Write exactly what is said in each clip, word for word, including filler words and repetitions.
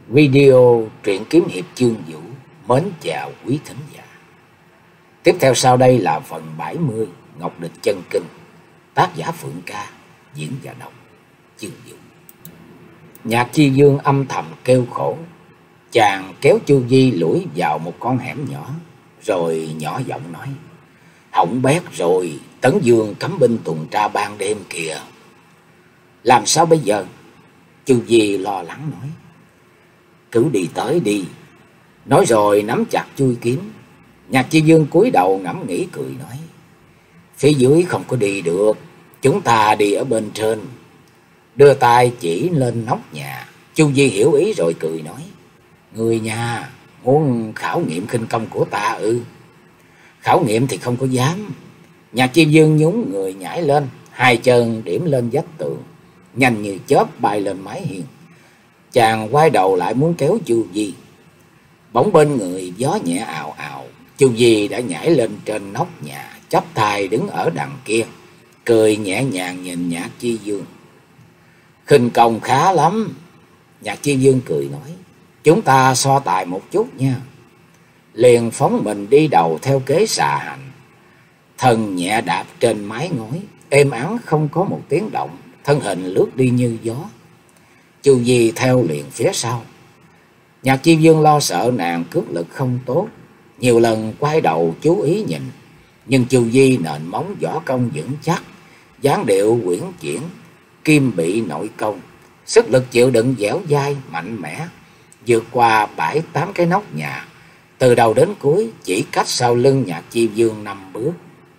Video truyện kiếm hiệp chương vũ mến chào quý thính giả. Tiếp theo sau đây là phần bảy mươi Ngọc Địch Chân Kinh, tác giả Phượng Ca, diễn và đọc chương vũ. Nhạc Chi Dương âm thầm kêu khổ, chàng kéo Chu Di lủi vào một con hẻm nhỏ, rồi nhỏ giọng nói: "Hỏng bét rồi, Tấn Dương cấm binh tuần tra ban đêm kìa." "Làm sao bây giờ?" Chu Di lo lắng nói. "Cứ đi tới đi." Nói rồi nắm chặt chuôi kiếm. Nhạc Chi Dương cúi đầu ngẫm nghĩ cười nói: "Phía dưới không có đi được, chúng ta đi ở bên trên." Đưa tay chỉ lên nóc nhà. Chu Di hiểu ý rồi cười nói: "Người nhà muốn khảo nghiệm khinh công của ta ư?" "Khảo nghiệm thì không có dám." Nhạc Chi Dương nhún người nhảy lên, hai chân điểm lên vách tường, nhanh như chớp bay lên mái hiên. Chàng quay đầu lại muốn kéo Chu Di, bỗng bên người gió nhẹ ào ào. Chu Di đã nhảy lên trên nóc nhà, chắp tay đứng ở đằng kia, cười nhẹ nhàng nhìn Nhạc Chi Dương. "Khinh công khá lắm." Nhạc Chi Dương cười nói: "Chúng ta so tài một chút nha." Liền phóng mình đi đầu theo kế xà hành, thân nhẹ đạp trên mái ngói, êm ắng không có một tiếng động, thân hình lướt đi như gió. Chu Di theo liền phía sau. Nhạc Chi Dương lo sợ nàng cước lực không tốt, nhiều lần quay đầu chú ý nhìn, nhưng Chu Di nền móng võ công vững chắc, dáng điệu uyển chuyển, kim bị nội công, sức lực chịu đựng dẻo dai mạnh mẽ, vượt qua bảy tám cái nóc nhà, từ đầu đến cuối chỉ cách sau lưng Nhạc Chi Dương năm bước.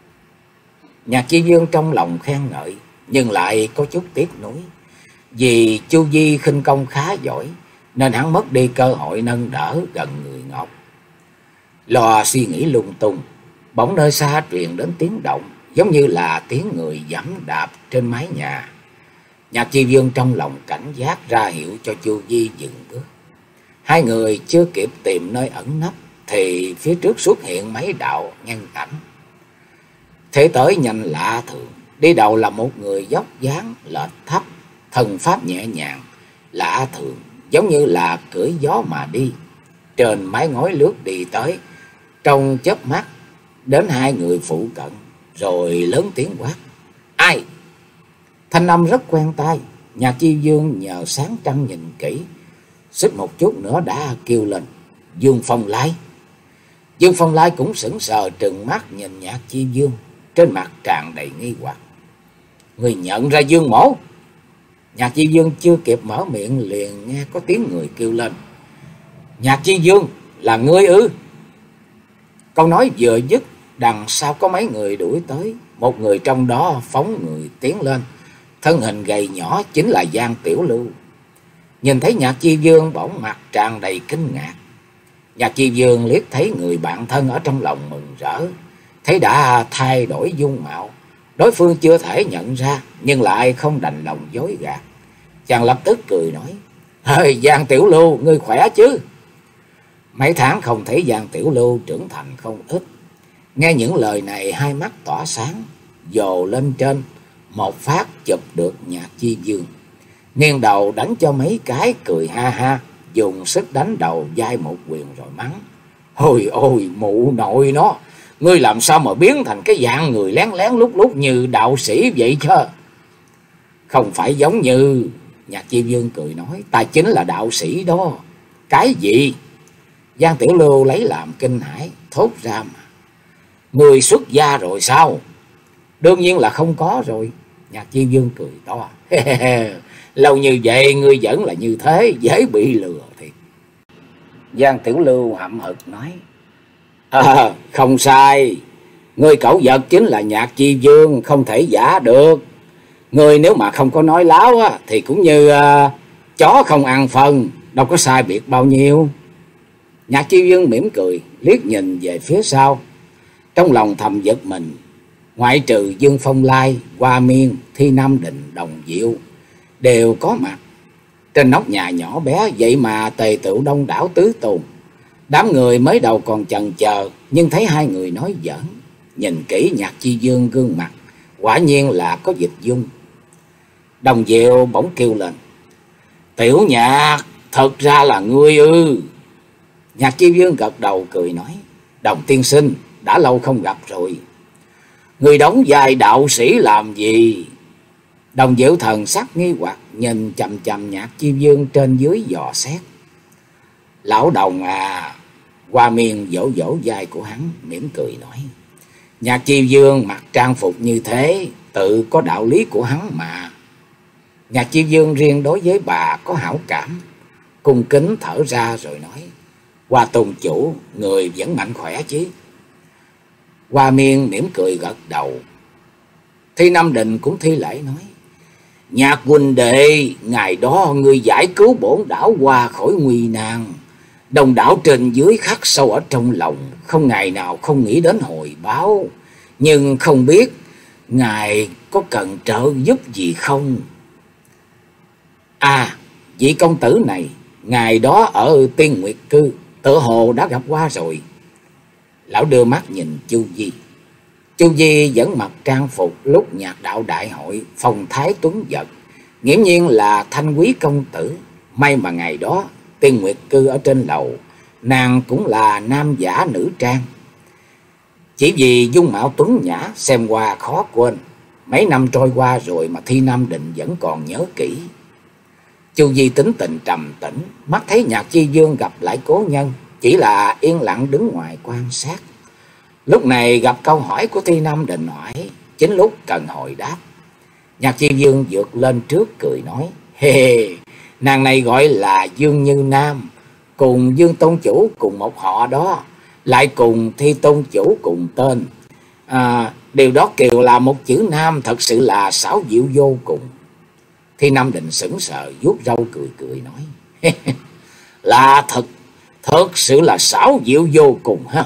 Nhạc Chi Dương trong lòng khen ngợi, nhưng lại có chút tiếc nuối, vì Chu Di khinh công khá giỏi nên hắn mất đi cơ hội nâng đỡ gần người Ngọc. Lo suy nghĩ lung tung, bỗng nơi xa truyền đến tiếng động, giống như là tiếng người giẫm đạp trên mái nhà. Nhạc Chi Dương trong lòng cảnh giác ra hiệu cho Chu Di dừng bước. Hai người chưa kịp tìm nơi ẩn nấp thì phía trước xuất hiện mấy đạo nhân ảnh. Thế tới nhanh lạ thường, đi đầu là một người dốc dáng lệch thấp, thần pháp nhẹ nhàng lạ thường, giống như là cưỡi gió mà đi, trên mái ngói lướt đi tới, trong chớp mắt đến hai người phụ cận, rồi lớn tiếng quát: "Ai?" Thanh âm rất quen tai. Nhạc Chi Dương nhờ sáng trăng nhìn kỹ, xích một chút nữa đã kêu lên: "Dương Phong Lai!" Dương Phong Lai cũng sững sờ trừng mắt nhìn Nhạc Chi Dương, trên mặt tràn đầy nghi hoặc. "Người nhận ra Dương Mỗ?" Nhạc Chi Dương chưa kịp mở miệng liền nghe có tiếng người kêu lên: "Nhạc Chi Dương, là ngươi ư?" Câu nói vừa dứt, đằng sau có mấy người đuổi tới. Một người trong đó phóng người tiến lên, thân hình gầy nhỏ chính là Giang Tiểu Lưu. Nhìn thấy Nhạc Chi Dương bỗng mặt tràn đầy kinh ngạc. Nhạc Chi Dương liếc thấy người bạn thân ở trong lòng mừng rỡ, thấy đã thay đổi dung mạo, đối phương chưa thể nhận ra, nhưng lại không đành lòng dối gạt. Chàng lập tức cười nói: "Hơi Giang Tiểu Lưu, ngươi khỏe chứ?" Mấy tháng không thấy Giang Tiểu Lưu trưởng thành không ít. Nghe những lời này hai mắt tỏa sáng, dồ lên trên một phát chụp được Nhạc Chi Dương, nghiêng đầu đánh cho mấy cái, cười ha ha, dùng sức đánh đầu vai một quyền rồi mắng: "Ôi ôi mụ nội nó, ngươi làm sao mà biến thành cái dạng người lén lén lút lút như đạo sĩ vậy chứ?" "Không phải giống như." Nhạc Chi Dương cười nói: "Ta chính là đạo sĩ đó." "Cái gì?" Giang Tiểu Lưu lấy làm kinh hãi, thốt ra: "Mà ngươi xuất gia rồi sao?" "Đương nhiên là không có rồi." Nhạc Chi Dương cười to: "Lâu như vậy ngươi vẫn là như thế, dễ bị lừa thiệt." Giang Tiểu Lưu hậm hực nói: "À, không sai, người cẩu vật chính là Nhạc Chi Dương, không thể giả được. Người nếu mà không có nói láo á, thì cũng như uh, chó không ăn phân, đâu có sai biệt bao nhiêu." Nhạc Chi Dương mỉm cười, liếc nhìn về phía sau, trong lòng thầm giật mình. Ngoại trừ Dương Phong Lai, Hoa Miên, Thi Nam Định, Đồng Diệu đều có mặt. Trên nóc nhà nhỏ bé vậy mà tề tựu đông đảo tứ tùng. Đám người mới đầu còn chần chờ, nhưng thấy hai người nói giỡn, nhìn kỹ Nhạc Chi Dương gương mặt, quả nhiên là có dịch dung. Đồng Diệu bỗng kêu lên: "Tiểu Nhạc, Thật ra là ngươi ư? Nhạc Chi Vương gật đầu cười nói: Đồng tiên sinh, đã lâu không gặp rồi. Người đóng vai đạo sĩ làm gì? Đồng Diệu thần sắc nghi hoặc nhìn chằm chằm Nhạc Chi Vương trên dưới dò xét. Lão Đồng à. Hoa Miên vỗ vỗ vai của hắn mỉm cười nói: Nhạc Chi Vương mặc trang phục như thế tự có đạo lý của hắn mà. Nhạc Chi Vương riêng đối với bà có hảo cảm, cung kính thở ra rồi nói: Hoa tôn chủ, người vẫn mạnh khỏe chứ? Hoa Miên mỉm cười gật đầu. Thi Nam Định cũng thi lễ nói: Nhạc huynh đệ, ngày đó ngươi giải cứu bổn đảo qua khỏi nguy nan, đồng đảo trên dưới khắc sâu ở trong lòng, không ngày nào không nghĩ đến hồi báo. Nhưng không biết ngài có cần trợ giúp gì không? À, vị công tử này, ngày đó ở Tiên Nguyệt Cư tự hồ đã gặp qua rồi. Lão đưa mắt nhìn Chu Di. Chu Di vẫn mặc trang phục lúc nhạc đạo đại hội, phong thái tuấn giật, nghiễm nhiên là thanh quý công tử. May mà ngày đó Tiên Nguyệt Cư ở trên lầu, nàng cũng là nam giả nữ trang. Chỉ vì dung mạo tuấn nhã, xem qua khó quên. Mấy năm trôi qua rồi mà Thi Nam Định vẫn còn nhớ kỹ. Chu Di tính tình trầm tĩnh, mắt thấy Nhạc Chi Vương gặp lại cố nhân, chỉ là yên lặng đứng ngoài quan sát. Lúc này gặp câu hỏi của Thi Nam Định hỏi, chính lúc cần hồi đáp. Nhạc Chi Vương vượt lên trước cười nói: Hê hê, nàng này gọi là Dương Như Nam, cùng Dương tôn chủ cùng một họ đó, lại cùng Thi tôn chủ cùng tên. À, điều đó kiều là một chữ Nam, thật sự là xảo diệu vô cùng. Thi Nam Định sững sờ, vuốt râu cười cười nói: Là thật, thật sự là xảo diệu vô cùng ha.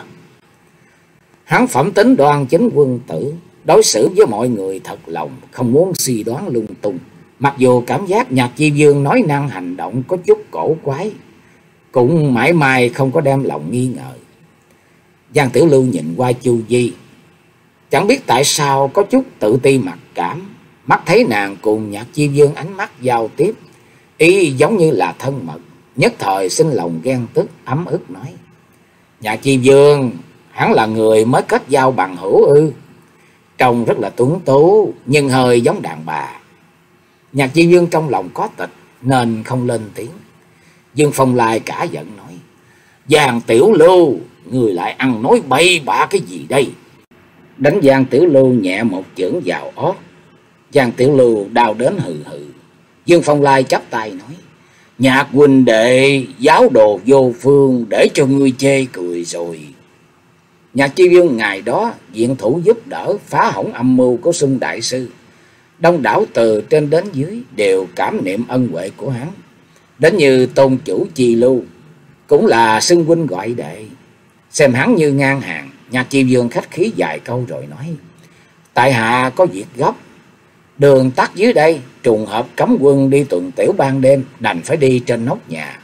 Hắn phẩm tính đoan chính quân tử, đối xử với mọi người thật lòng, không muốn suy đoán lung tung. Mặc dù cảm giác Nhạc Chi Vương nói năng hành động có chút cổ quái, cũng mãi mãi không có đem lòng nghi ngờ. Giang Tiểu Lưu nhìn qua Chu Di, chẳng biết tại sao có chút tự ti mặc cảm. Mắt thấy nàng cùng Nhạc Chi Vương ánh mắt giao tiếp, ý giống như là thân mật, nhất thời sinh lòng ghen tức ấm ức nói: Nhạc Chi Vương, hắn là người mới kết giao bằng hữu ư? Trông rất là tuấn tú, nhưng hơi giống đàn bà. Nhạc Chi Vương trong lòng có tịch nên không lên tiếng. Dương Phong Lai cả giận nói: Giang Tiểu Lưu, người lại ăn nói bậy bạ cái gì đây? Đánh Giang Tiểu Lưu nhẹ một chưởng vào ót. Giang Tiểu Lưu đau đến hừ hừ. Dương Phong Lai chắp tay nói: Nhạc huynh đệ, giáo đồ vô phương, để cho ngươi chê cười rồi. Nhạc Chi Vương ngày đó diện thủ giúp đỡ phá hỏng âm mưu của Xung đại sư, đông đảo từ trên đến dưới đều cảm niệm ân huệ của hắn. Đến như tôn chủ Chi Lưu cũng là xưng huynh gọi đệ, xem hắn như ngang hàng. Nhạc Chi Vương khách khí vài câu rồi nói: Tại hạ có việc gấp, đường tắt dưới đây, trùng hợp cấm quân đi tuần tiểu ban đêm, đành phải đi trên nóc nhà.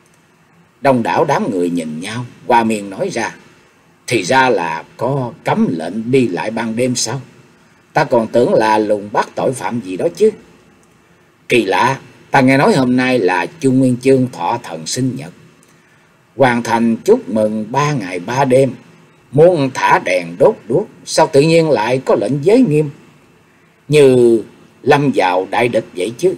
Đông đảo đám người nhìn nhau, Hoa Miên nói ra: Thì ra là có cấm lệnh đi lại ban đêm sao? Ta còn tưởng là lùng bắt tội phạm gì đó chứ. Kỳ lạ, ta nghe nói hôm nay là Chu Nguyên Chương thọ thần sinh nhật, hoàn thành chúc mừng ba ngày ba đêm, muốn thả đèn đốt đuốc, sao tự nhiên lại có lệnh giới nghiêm, như lâm vào đại địch vậy chứ?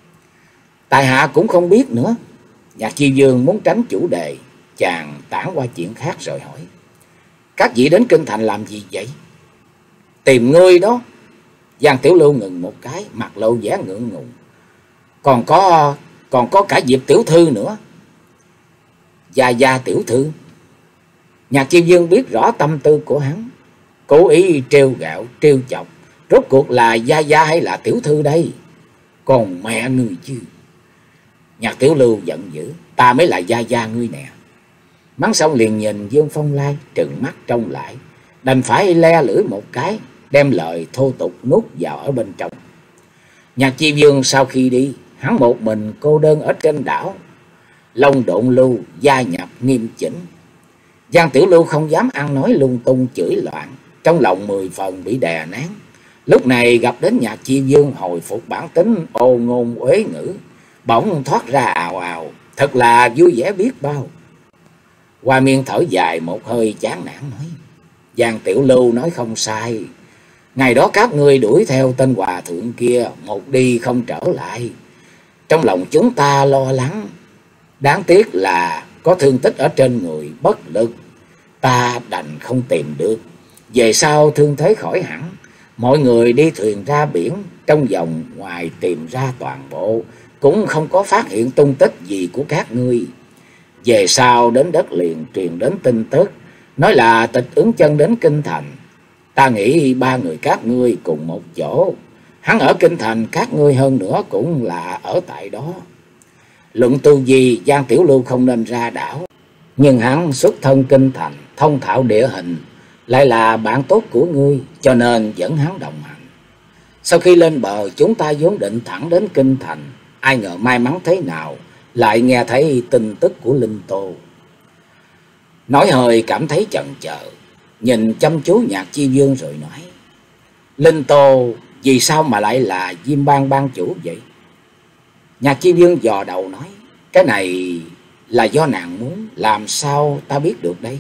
Tại hạ cũng không biết nữa. Nhạc Chi Vương muốn tránh chủ đề, chàng tản qua chuyện khác rồi hỏi: Các vị đến kinh thành làm gì vậy? Tìm ngươi đó. Giang Tiểu Lưu ngừng một cái, mặt lộ vẻ ngượng ngùng. Còn có còn có cả Diệp tiểu thư nữa. Gia Gia tiểu thư. Nhạc Chi Vương biết rõ tâm tư của hắn, cố ý trêu gạo trêu chọc. Rốt cuộc là Gia Gia hay là tiểu thư đây? Còn mẹ ngươi chứ. Nhạc Tiểu Lưu giận dữ: Ta mới là Gia Gia ngươi nè. Mắng xong liền nhìn Dương Phong Lai trừng mắt trông lại, đành phải le lưỡi một cái, đem lời thô tục nuốt vào ở bên trong. Nhạc Chi Vương sau khi đi, hắn một mình cô đơn ở trên đảo. Long Độn Lưu gia nhập nghiêm chỉnh. Giang Tiểu Lưu không dám ăn nói lung tung chửi loạn, trong lòng mười phần bị đè nén. Lúc này gặp đến Nhạc Chi Vương hồi phục bản tính ô ngôn uế ngữ, bỗng thoát ra ào ào: thật là vui vẻ biết bao. Hoa Miên thở dài một hơi chán nản nói, Giang Tiểu Lưu nói không sai. Ngày đó các ngươi đuổi theo tên hòa thượng kia, một đi không trở lại. Trong lòng chúng ta lo lắng. Đáng tiếc là có thương tích ở trên người, bất lực. Ta đành không tìm được. Về sau thương thế khỏi hẳn, mọi người đi thuyền ra biển, trong vòng ngoài tìm ra toàn bộ, cũng không có phát hiện tung tích gì của các ngươi. Về sau đến đất liền truyền đến tin tức, nói là Tịch Ứng Chân đến Kinh Thành. Ta nghĩ ba người các ngươi cùng một chỗ. Hắn ở Kinh Thành, các ngươi hơn nữa cũng là ở tại đó. Luận tu vi, Giang Tiểu Lưu không nên ra đảo, nhưng hắn xuất thân Kinh Thành, thông thạo địa hình, lại là bạn tốt của ngươi, cho nên dẫn hắn đồng hành. Sau khi lên bờ, chúng ta vốn định thẳng đến Kinh Thành, ai ngờ may mắn thế nào lại nghe thấy tin tức của Linh Tô. Nói hơi cảm thấy chần chờ, nhìn chăm chú Nhạc Chi Dương rồi nói, Linh Tô vì sao mà lại là Diêm Bang ban chủ vậy? Nhạc Chi Dương dò đầu nói, cái này là do nàng muốn, làm sao ta biết được đây?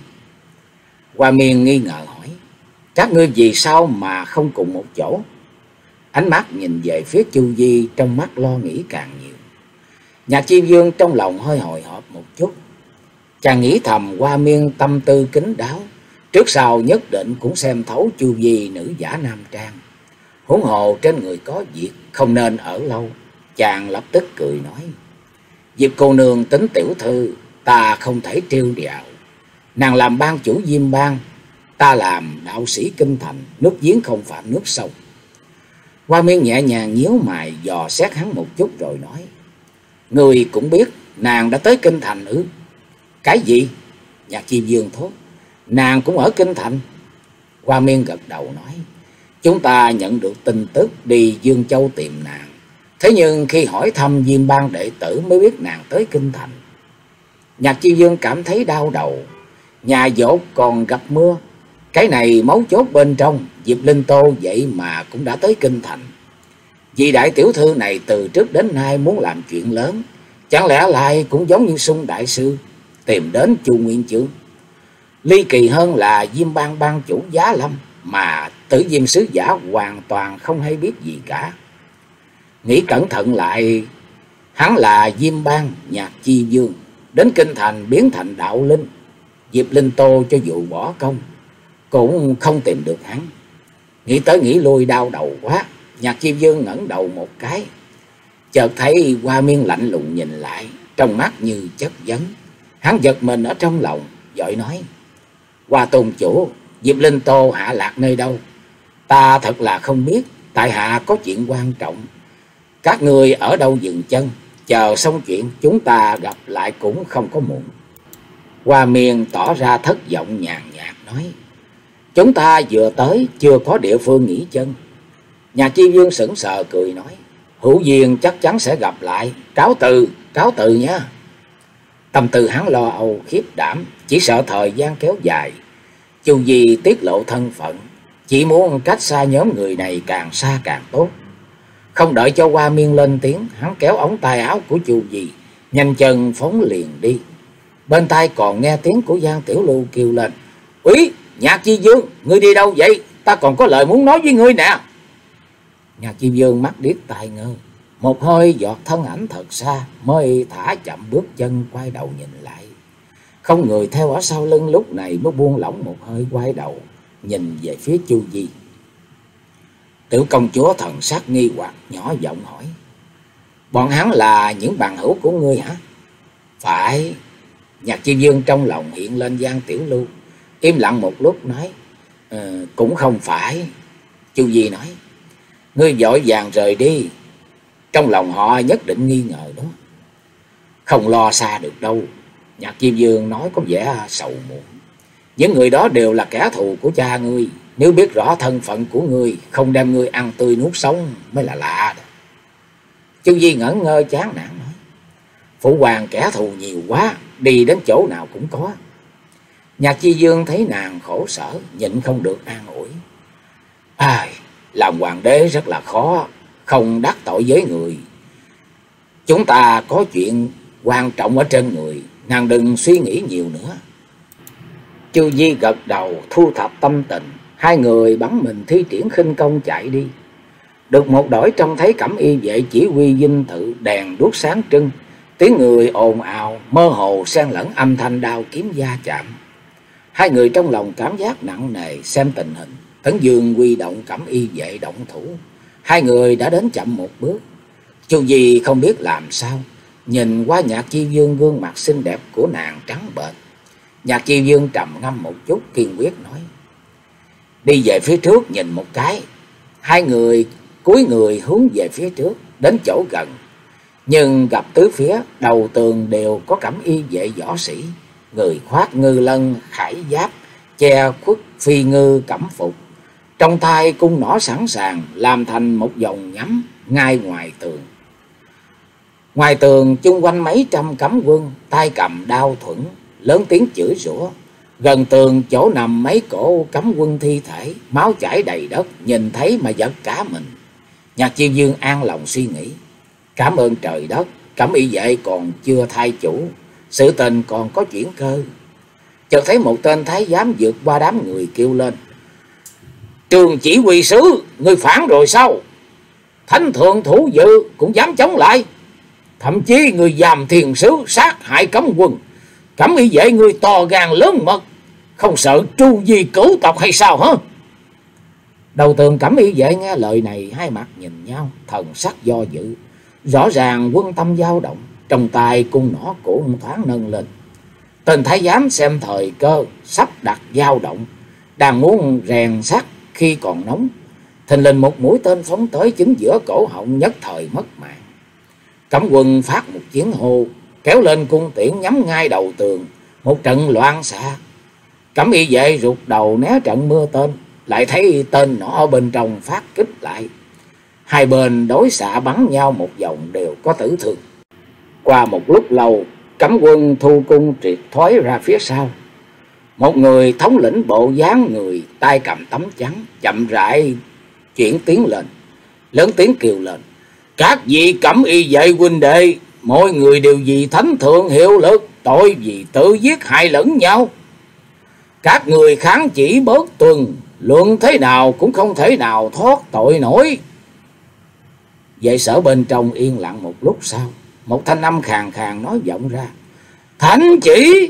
Hoa Miên nghi ngờ hỏi, các ngươi vì sao mà không cùng một chỗ? Ánh mắt nhìn về phía Chu Di, trong mắt lo nghĩ càng nhiều. Nhạc Chi Dương trong lòng hơi hồi hộp một chút. Chàng nghĩ thầm Hoa Miên tâm tư kín đáo, trước sau nhất định cũng xem thấu Chu Di nữ giả nam trang. Huống hồ trên người có việc, không nên ở lâu. Chàng lập tức cười nói, Diệp cô nương tính tiểu thư, ta không thể trêu đẹo. Nàng làm ban chủ Diêm Bang, ta làm đạo sĩ Kinh Thành, nước giếng không phạm nước sông. Hoa Miên nhẹ nhàng nhíu mày dò xét hắn một chút rồi nói, người cũng biết nàng đã tới Kinh Thành ư? Cái gì? Nhạc Chi Dương thốt, nàng cũng ở Kinh Thành? Hoa Miên gật đầu nói, chúng ta nhận được tin tức đi Dương Châu tìm nàng. Thế nhưng khi hỏi thăm Diêm Bang đệ tử mới biết nàng tới Kinh Thành. Nhạc Chi Dương cảm thấy đau đầu. Nhà dột còn gặp mưa, cái này mấu chốt bên trong. Diệp Linh Tô vậy mà cũng đã tới Kinh Thành. Vị đại tiểu thư này từ trước đến nay muốn làm chuyện lớn, chẳng lẽ lại cũng giống như Sung đại sư tìm đến Chu Nguyên Chương? Ly kỳ hơn là Diêm Bang ban chủ Giá Lâm mà Tử Diêm sứ giả hoàn toàn không hay biết gì cả. Nghĩ cẩn thận lại, hắn là Diêm Bang Nhạc Chi Dương, đến Kinh Thành biến thành đạo linh. Diệp Linh Tô cho dù bỏ công cũng không tìm được hắn. Nghĩ tới nghĩ lui đau đầu quá. Nhạc Chi Dương ngẩng đầu một cái, chợt thấy Hoa Miên lạnh lùng nhìn lại, trong mắt như chất vấn. Hắn giật mình ở trong lòng, vội nói, Hoa tôn chủ, Diệp Linh Tô hạ lạc nơi đâu? Ta thật là không biết, tại hạ có chuyện quan trọng. Các người ở đâu dừng chân, chờ xong chuyện chúng ta gặp lại cũng không có muộn. Hoa Miên tỏ ra thất vọng nhàn nhạt nói, chúng ta vừa tới, chưa có địa phương nghỉ chân. Nhạc Chi Dương sững sờ cười nói, hữu duyên chắc chắn sẽ gặp lại, cáo từ, cáo từ nhé. Tâm tư hắn lo âu khiếp đảm, chỉ sợ thời gian kéo dài. Chu Di tiết lộ thân phận, chỉ muốn cách xa nhóm người này càng xa càng tốt. Không đợi cho Hoa Miên lên tiếng, hắn kéo ống tay áo của Chu Di, nhanh chân phóng liền đi. Bên tai còn nghe tiếng của Giang Tiểu Lưu kêu lên, Úy, Nhạc Chi Dương, ngươi đi đâu vậy? Ta còn có lời muốn nói với ngươi nè. Nhạc Chi Dương mắt điếc tai ngơ, một hơi giọt thân ảnh thật xa, mới thả chậm bước chân quay đầu nhìn lại. Không người theo ở sau lưng, lúc này mới buông lỏng một hơi quay đầu nhìn về phía Chu Di. Tiểu công chúa thần sắc nghi hoặc nhỏ giọng hỏi, bọn hắn là những bằng hữu của ngươi hả? Phải. Nhạc Chi Dương trong lòng hiện lên Giang Tiểu Lưu, im lặng một lúc nói, ờ, cũng không phải. Chu Di nói, ngươi vội vàng rời đi, trong lòng họ nhất định nghi ngờ đó. Không lo xa được đâu. Nhạc Chi Dương nói có vẻ sầu muộn. Những người đó đều là kẻ thù của cha ngươi, nếu biết rõ thân phận của ngươi, không đem ngươi ăn tươi nuốt sống mới là lạ đó. Chu Di ngẩn ngơ chán nản nói, phụ hoàng kẻ thù nhiều quá, đi đến chỗ nào cũng có. Nhạc Chi Dương thấy nàng khổ sở, nhịn không được an ủi, ai, làm hoàng đế rất là khó, không đắc tội với người. Chúng ta có chuyện quan trọng ở trên người, nàng đừng suy nghĩ nhiều nữa. Chu Di gật đầu thu thập tâm tình, hai người bắn mình thi triển khinh công chạy đi. Được một đổi trông thấy Cẩm Y vệ chỉ huy dinh thự, đèn đuốc sáng trưng, tiếng người ồn ào, mơ hồ xen lẫn âm thanh đao kiếm va chạm. Hai người trong lòng cảm giác nặng nề, xem tình hình, Tấn Dương huy động Cẩm Y vệ động thủ. Hai người đã đến chậm một bước. Chu Di không biết làm sao, nhìn qua Nhạc Chi Dương, gương mặt xinh đẹp của nàng trắng bệch. Nhạc Chi Dương trầm ngâm một chút, kiên quyết nói: đi về phía trước nhìn một cái. Hai người cúi người hướng về phía trước, đến chỗ gần, nhưng gặp tứ phía đầu tường đều có Cẩm Y vệ võ sĩ, người khoác ngư lân khải giáp, che khuất phi ngư cẩm phục, trong tay cung nỏ sẵn sàng, làm thành một vòng nhắm ngay ngoài tường. Ngoài tường chung quanh mấy trăm cấm quân, tay cầm đao thuẫn, lớn tiếng chửi rủa. Gần tường chỗ nằm mấy cổ cấm quân thi thể, máu chảy đầy đất, nhìn thấy mà giật cả mình. Nhạc Chi Dương an lòng suy nghĩ: cảm ơn trời đất, Cẩm Y vệ còn chưa thay chủ, sự tình còn có chuyển cơ. Chợt thấy một tên thái giám vượt qua đám người kêu lên: Trường chỉ huy sứ, ngươi phản rồi sao? Thánh thượng thủ dự cũng dám chống lại, thậm chí người giàm thiền sứ sát hại cấm quân. Cẩm Y vệ ngươi to gan lớn mật, không sợ tru di cửu tộc hay sao hả? Đầu tường Cẩm Y vệ nghe lời này, hai mặt nhìn nhau, thần sắc do dự, rõ ràng quân tâm dao động. Trong tay cung nỏ cũng thoáng nâng lên. Tên thái giám xem thời cơ, sắp đặt dao động, đang muốn rèn sắt khi còn nóng, thình lình một mũi tên phóng tới chính giữa cổ họng, nhất thời mất mạng. Cấm quân phát một tiếng hô, kéo lên cung tiễn nhắm ngay đầu tường, một trận loạn xạ. Cẩm Y vệ rụt đầu né trận mưa tên, lại thấy tên nỏ ở bên trong phát kích lại. Hai bên đối xạ bắn nhau một vòng đều có tử thương. Qua một lúc lâu, cấm quân thu cung triệt thoái ra phía sau. Một người thống lĩnh bộ dáng người, tay cầm tấm chắn, chậm rãi chuyển tiến lên, lớn tiếng kêu lên: các vị Cẩm Y vệ huynh đệ, mọi người đều vì thánh thượng hiệu lực, tội vì tự giết hại lẫn nhau. Các người kháng chỉ bớt tuần, luận thế nào cũng không thể nào thoát tội nổi. Vệ sở bên trong yên lặng một lúc sau, một thanh âm khàn khàn nói vọng ra: thánh chỉ?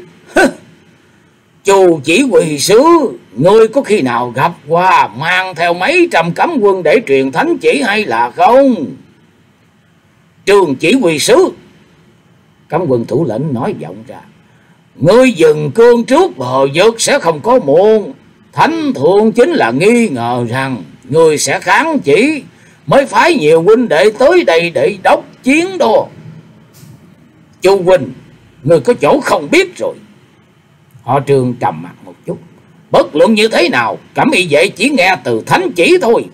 Chu chỉ huy sứ, ngươi có khi nào gặp qua mang theo mấy trăm cấm quân để truyền thánh chỉ hay là không? Trường chỉ huy sứ, cấm quân thủ lĩnh nói vọng ra: ngươi dừng cương trước bờ vực sẽ không có muộn. Thánh thượng chính là nghi ngờ rằng ngươi sẽ kháng chỉ, mới phái nhiều huynh đệ tới đây để đốc chiến đó. Chu huynh, ngươi có chỗ không biết rồi. Họ Trương trầm mặt một chút: bất luận như thế nào, Cẩm Y vệ chỉ nghe từ thánh chỉ thôi.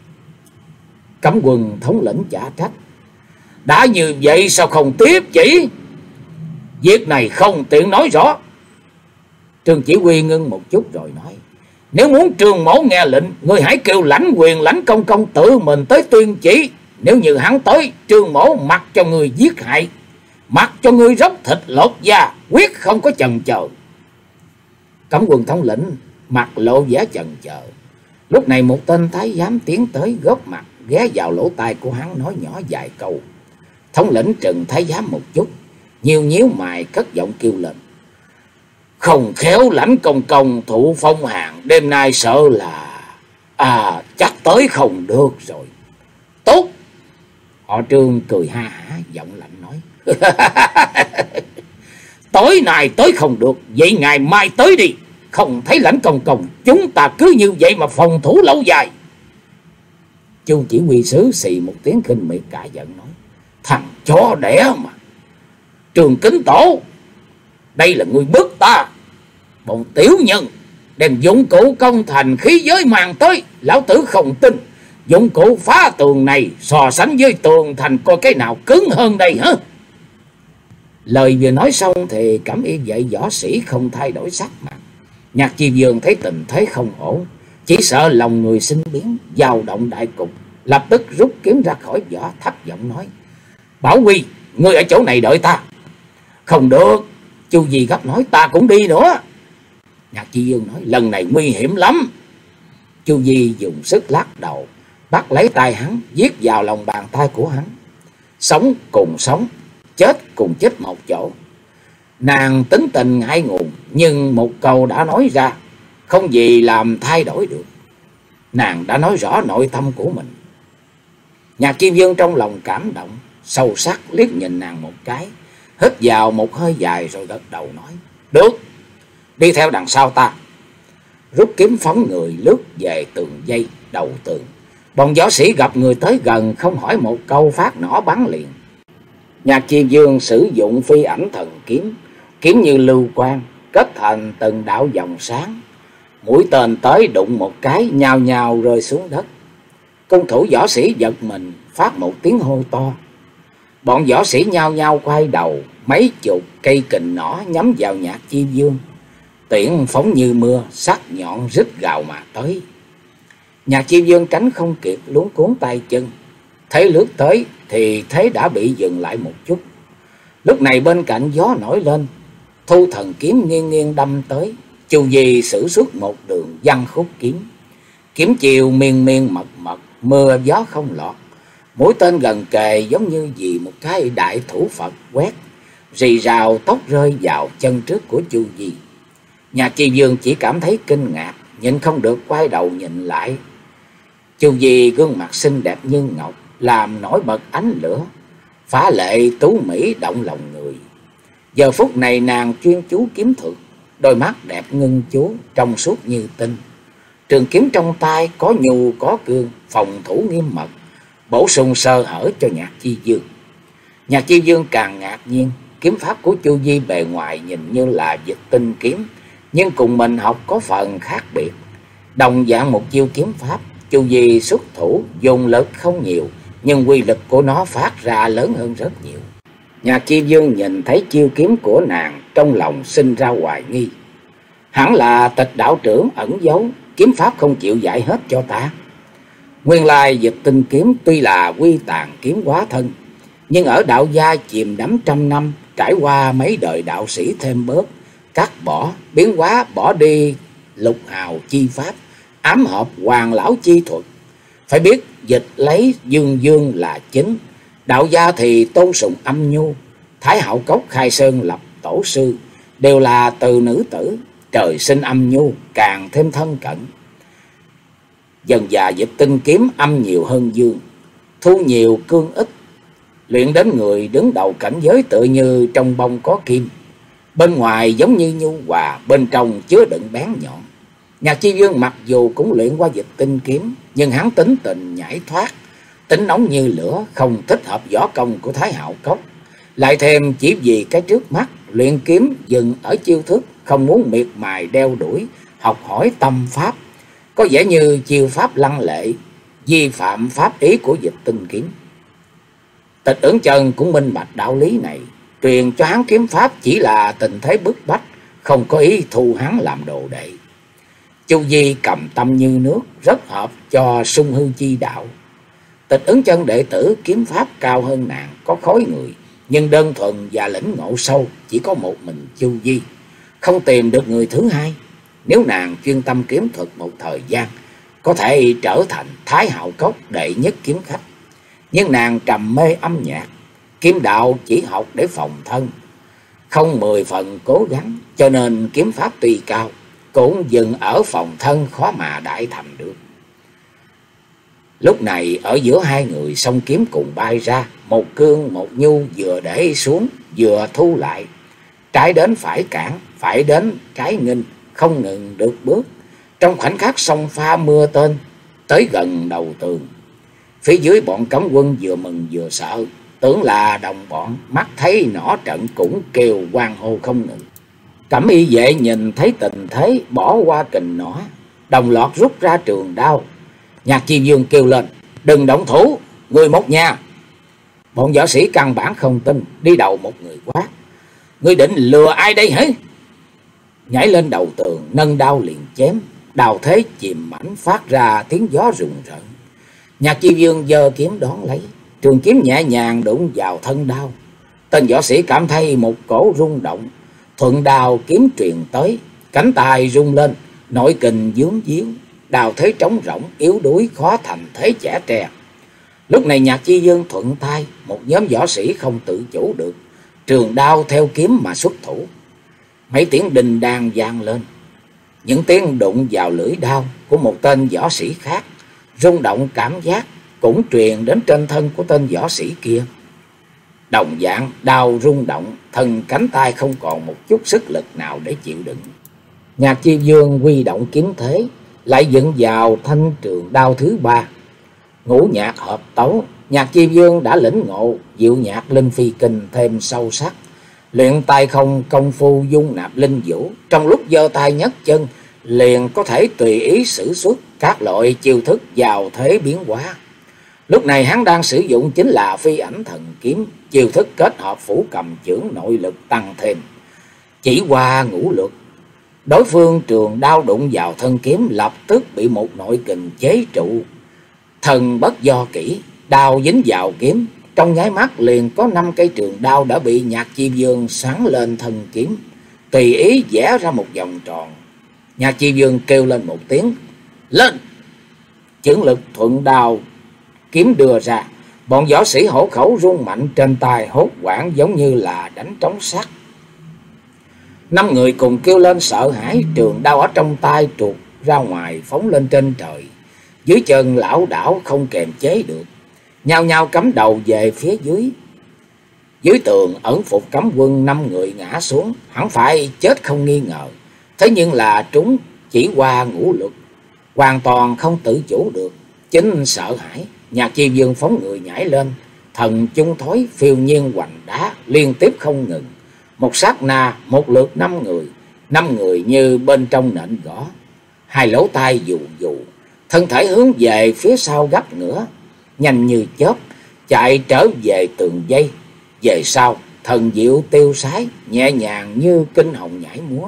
Cấm quân thống lĩnh trả trách: đã như vậy sao không tiếp chỉ? Việc này không tiện nói rõ. Trương chỉ huy ngưng một chút rồi nói: nếu muốn Trương mẫu nghe lệnh, ngươi hãy kêu lãnh quyền lãnh công công tự mình tới tuyên chỉ. Nếu như hắn tới, Trương mẫu mặc cho người giết hại, mặc cho người róc thịt lột da, quyết không có chần chờ. Cấm quân thống lĩnh mặt lộ vẻ chần chờ. Lúc này một tên thái giám tiến tới, góp mặt ghé vào lỗ tai của hắn, nói nhỏ vài câu. Thống lĩnh trừng thái giám một chút, nhíu nhíu mày cất giọng kêu lên: không khéo lãnh công công thụ phong hàn, đêm nay sợ là à chắc tới không được rồi. Tốt. Họ Trương cười ha hả, giọng lạnh nói: tối nay tới không được, vậy ngày mai tới đi. Không thấy lãnh công công, chúng ta cứ như vậy mà phòng thủ lâu dài. Chu chỉ huy sứ xì một tiếng khinh miệt cả giận nói: thằng chó đẻ mà. Trường Kính Tổ, đây là người bức ta. Bọn tiểu nhân đem dụng cụ công thành khí giới mang tới, lão tử không tin. Dụng cụ phá tường này so sánh với tường thành coi cái nào cứng hơn đây hả? Lời vừa nói xong thì Cẩm Y vệ võ sĩ không thay đổi sắc mặt. Nhạc Chi Dương thấy tình thế không ổn, chỉ sợ lòng người sinh biến, dao động đại cục, lập tức rút kiếm ra khỏi vỏ, thấp giọng nói: Bảo Huy, ngươi ở chỗ này đợi ta. Không được, Chu Di gấp nói, ta cũng đi nữa. Nhạc Chi Dương nói, lần này nguy hiểm lắm. Chu Di dùng sức lắc đầu, bắt lấy tay hắn, viết vào lòng bàn tay của hắn. Sống cùng sống, chết cùng chết một chỗ. Nàng tính tình ngại ngùng, nhưng một câu đã nói ra, không gì làm thay đổi được. Nàng đã nói rõ nội tâm của mình. Nhạc Chi Dương trong lòng cảm động, sâu sắc liếc nhìn nàng một cái, hít vào một hơi dài rồi gật đầu nói, được, đi theo đằng sau ta. Rút kiếm phóng người lướt về tường dây đầu tường. Bọn võ sĩ gặp người tới gần, không hỏi một câu phát nỏ bắn liền. Nhạc Chi Dương sử dụng phi ảnh thần kiếm, kiếm như lưu quang, kết thành từng đạo dòng sáng. Mũi tên tới đụng một cái, nhào nhào rơi xuống đất. Cung thủ võ sĩ giật mình, phát một tiếng hô to. Bọn võ sĩ nhao nhao quay đầu, mấy chục cây kình nỏ nhắm vào Nhạc Chi Dương. Tiễn phóng như mưa, sắc nhọn rít gào mà tới. Nhạc Chi Dương tránh không kịp, luống cuốn tay chân. Thấy lướt tới thì thế đã bị dừng lại một chút. Lúc này bên cạnh gió nổi lên, Thu thần kiếm nghiêng nghiêng đâm tới. Chu Di sử xuất một đường văng khúc kiếm. Kiếm chiều miên miên mật mật, mưa gió không lọt. Mũi tên gần kề giống như vì một cái đại thủ Phật quét, rì rào tóc rơi vào chân trước của Chu Di. Nhạc Chi Dương chỉ cảm thấy kinh ngạc, nhìn không được quay đầu nhìn lại. Chu Di gương mặt xinh đẹp như ngọc, làm nổi bật ánh lửa, phá lệ tú mỹ động lòng người. Giờ phút này nàng chuyên chú kiếm thuật, đôi mắt đẹp ngưng chú, trong suốt như tinh. Trường kiếm trong tay có nhu có cương, phòng thủ nghiêm mật, bổ sung sơ hở cho Nhạc Chi Dương. Nhạc Chi Dương càng ngạc nhiên, kiếm pháp của Chu Di bề ngoài nhìn như là dịch tinh kiếm, nhưng cùng mình học có phần khác biệt. Đồng dạng một chiêu kiếm pháp, Chu Di xuất thủ dùng lực không nhiều, nhưng quy lực của nó phát ra lớn hơn rất nhiều. Nhạc Chi Dương nhìn thấy chiêu kiếm của nàng, trong lòng sinh ra hoài nghi. Hẳn là Tịch đạo trưởng ẩn giấu kiếm pháp không chịu dạy hết cho ta. Nguyên lai dịch tinh kiếm tuy là quy tàn kiếm hóa thân, nhưng ở đạo gia chìm đắm trăm năm, trải qua mấy đời đạo sĩ thêm bớt, cắt bỏ, biến hóa, bỏ đi lục hào chi pháp, ám hợp hoàng lão chi thuật. Phải biết dịch lấy dương dương là chính. Đạo gia thì tôn sùng âm nhu. Thái Hạo Cốc khai sơn lập tổ sư đều là từ nữ tử, trời sinh âm nhu, càng thêm thân cận. Dần dà dịch tinh kiếm âm nhiều hơn dương, thu nhiều cương ít, luyện đến người đứng đầu cảnh giới tự như trong bông có kim. Bên ngoài giống như nhu hòa, bên trong chứa đựng bén nhọn. Nhạc Chi Dương mặc dù cũng luyện qua dịch tinh kiếm, nhưng hắn tính tình nhảy thoát, tính nóng như lửa, không thích hợp võ công của Thái Hạo Cốc. Lại thêm chỉ vì cái trước mắt, luyện kiếm dừng ở chiêu thức, không muốn miệt mài đeo đuổi, học hỏi tâm pháp. Có vẻ như chiêu pháp lăng lệ, vi phạm pháp ý của dịch tinh kiếm. Tịch Ưỡng Chân cũng minh bạch đạo lý này, truyền cho hắn kiếm pháp chỉ là tình thế bức bách, không có ý thu hắn làm đồ đệ. Chu Di cầm tâm như nước, rất hợp cho sung hư chi đạo. Tịch Ưỡng Chân đệ tử kiếm pháp cao hơn nàng có khối người, nhưng đơn thuần và lĩnh ngộ sâu chỉ có một mình Chu Di, không tìm được người thứ hai. Nếu nàng chuyên tâm kiếm thuật một thời gian, có thể trở thành Thái Hạo Cốc đệ nhất kiếm khách. Nhưng nàng trầm mê âm nhạc, kiếm đạo chỉ học để phòng thân, không mười phần cố gắng, cho nên kiếm pháp tuy cao cũng dừng ở phòng thân, khó mà đại thành được. Lúc này ở giữa hai người song kiếm cùng bay ra, một cương một nhu vừa để xuống vừa thu lại, trái đến phải cản, phải đến trái nghinh, không ngừng được bước. Trong khoảnh khắc song pha mưa tên tới gần đầu tường, phía dưới bọn cấm quân vừa mừng vừa sợ, tưởng là đồng bọn, mắt thấy nỏ trận cũng kêu hoan hô không ngừng. Cẩm y vệ nhìn thấy tình thế, bỏ qua kình nỏ, đồng loạt rút ra trường đao. Nhạc Chi Dương kêu lên, đừng động thủ, người một nhà. Bọn võ sĩ căn bản không tin, đi đầu một người quát, ngươi định lừa ai đây hả? Nhảy lên đầu tường, nâng đao liền chém, đao thế chìm mảnh phát ra tiếng gió rùng rợn. Nhạc Chi Dương giơ kiếm đón lấy, trường kiếm nhẹ nhàng đụng vào thân đao, Tên võ sĩ cảm thấy một cổ rung động, thuận đao kiếm truyền tới, cánh tay rung lên, nội kình vướng víu, đao thế trống rỗng, yếu đuối khó thành thế chẻ tre. Lúc này Nhạc Chi Dương thuận tay, một nhóm võ sĩ không tự chủ được, trường đao theo kiếm mà xuất thủ. Mấy tiếng đình đàn vang lên, những tiếng đụng vào lưỡi đao của một tên võ sĩ khác, rung động cảm giác cũng truyền đến trên thân của tên võ sĩ kia. Đồng dạng đao rung động, thân cánh tay không còn một chút sức lực nào để chịu đựng. Nhạc Chi Dương huy động kiếm thế, lại dựng vào thanh trường đao thứ ba. Ngũ nhạc hợp tấu, Nhạc Chi Dương đã lĩnh ngộ diệu nhạc linh phi kinh thêm sâu sắc, luyện tay không công phu dung nạp linh vũ, trong lúc giơ tay nhấc chân liền có thể tùy ý sử xuất các loại chiêu thức vào thế biến hóa. Lúc này hắn đang sử dụng chính là phi ảnh thần kiếm, chiêu thức kết hợp phủ cầm chưởng nội lực tăng thêm. Chỉ qua ngũ luật, đối phương trường đao đụng vào thân kiếm lập tức bị một nội kình chế trụ. Thần bất do kỹ, đao dính vào kiếm, trong nháy mắt liền có năm cây trường đao đã bị Nhạc Chi Dương sáng lên thân kiếm, tùy ý vẽ ra một vòng tròn. Nhạc Chi Dương kêu lên một tiếng, lên! Chưởng lực thuận đao kiếm đưa ra, bọn võ sĩ hổ khẩu rung mạnh trên tay, hốt hoảng giống như là đánh trống sắt. Năm người cùng kêu lên sợ hãi, trường đao ở trong tay trượt ra ngoài phóng lên trên trời, dưới chân lảo đảo không kềm chế được, nhao nhao cắm đầu về phía dưới. Dưới tường ẩn phục cấm quân năm người ngã xuống, hẳn phải chết không nghi ngờ. Thế nhưng là trúng chỉ qua ngũ luật, hoàn toàn không tự chủ được. Chính sợ hãi, Nhạc Chi Dương phóng người nhảy lên, thần chung thối phiêu nhiên hoành đá liên tiếp không ngừng. Một sát na, một lượt năm người, năm người như bên trong nện gõ, hai lỗ tai dù dù, thân thể hướng về phía sau gấp ngửa, nhanh như chớp chạy trở về tường dây. Về sau thần diệu tiêu sái, nhẹ nhàng như kinh hồng nhảy múa.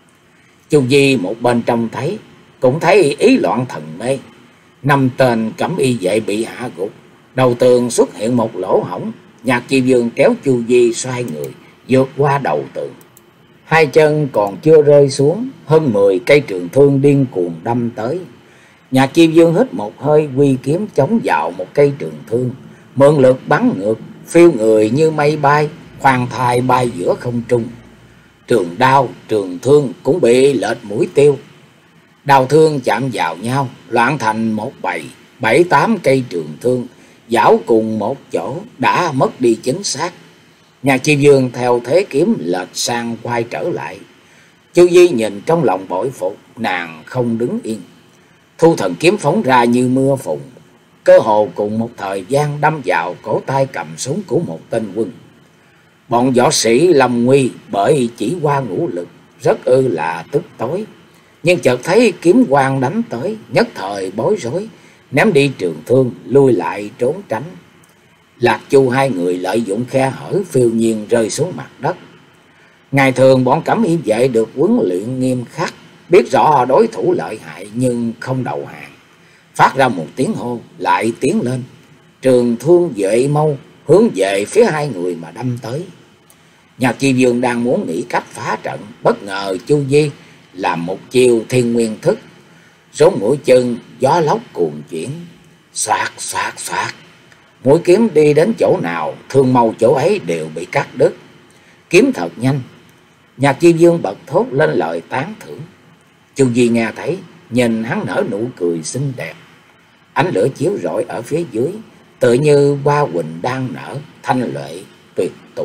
Chu Di một bên trông thấy, cũng thấy ý loạn thần mê. Năm tên cẩm y vệ bị hạ gục, đầu tường xuất hiện một lỗ hổng. Nhạc Chi Dương kéo Chu Di xoay người vượt qua đầu tường, hai chân còn chưa rơi xuống, hơn mười cây trường thương điên cuồng đâm tới. Nhạc Chi Dương hít một hơi, quy kiếm chống vào một cây trường thương, mượn lực bắn ngược, phiêu người như mây bay, khoan thai bay giữa không trung. Trường đao, trường thương cũng bị lệch mũi tiêu, đao thương chạm vào nhau, loạn thành một bầy, bảy tám cây trường thương giảo cùng một chỗ đã mất đi chính xác. Nhạc Chi Dương theo thế kiếm lệch sang quay trở lại. Chu Di nhìn trong lòng bội phục, nàng không đứng yên, thu thần kiếm phóng ra như mưa phùn, cơ hồ cùng một thời gian đâm vào cổ tay cầm súng của một tên quân. Bọn võ sĩ lâm nguy bởi chỉ qua ngũ lực, rất ư là tức tối, nhưng chợt thấy kiếm quang đánh tới, nhất thời bối rối, ném đi trường thương, lui lại trốn tránh. Lạc Chu hai người lợi dụng khe hở phiêu nhiên rơi xuống mặt đất. Ngày thường bọn cẩm y vệ được huấn luyện nghiêm khắc, biết rõ đối thủ lợi hại nhưng không đầu hàng, phát ra một tiếng hô lại tiến lên, trường thương vệ mâu hướng về phía hai người mà đâm tới. Nhạc Chi Dương đang muốn nghĩ cách phá trận, bất ngờ Chu Di làm một chiêu thiên nguyên thức, rốn mũi chân gió lốc cuồn chuyển, xoạt xoạt xoạt, mũi kiếm đi đến chỗ nào thương mâu chỗ ấy đều bị cắt đứt. Kiếm thật nhanh. Nhạc Chi Dương bật thốt lên lời tán thưởng. Chu Di nghe thấy, nhìn hắn nở nụ cười xinh đẹp, ánh lửa chiếu rọi ở phía dưới, tựa như hoa huỳnh đang nở, thanh lệ tuyệt tục.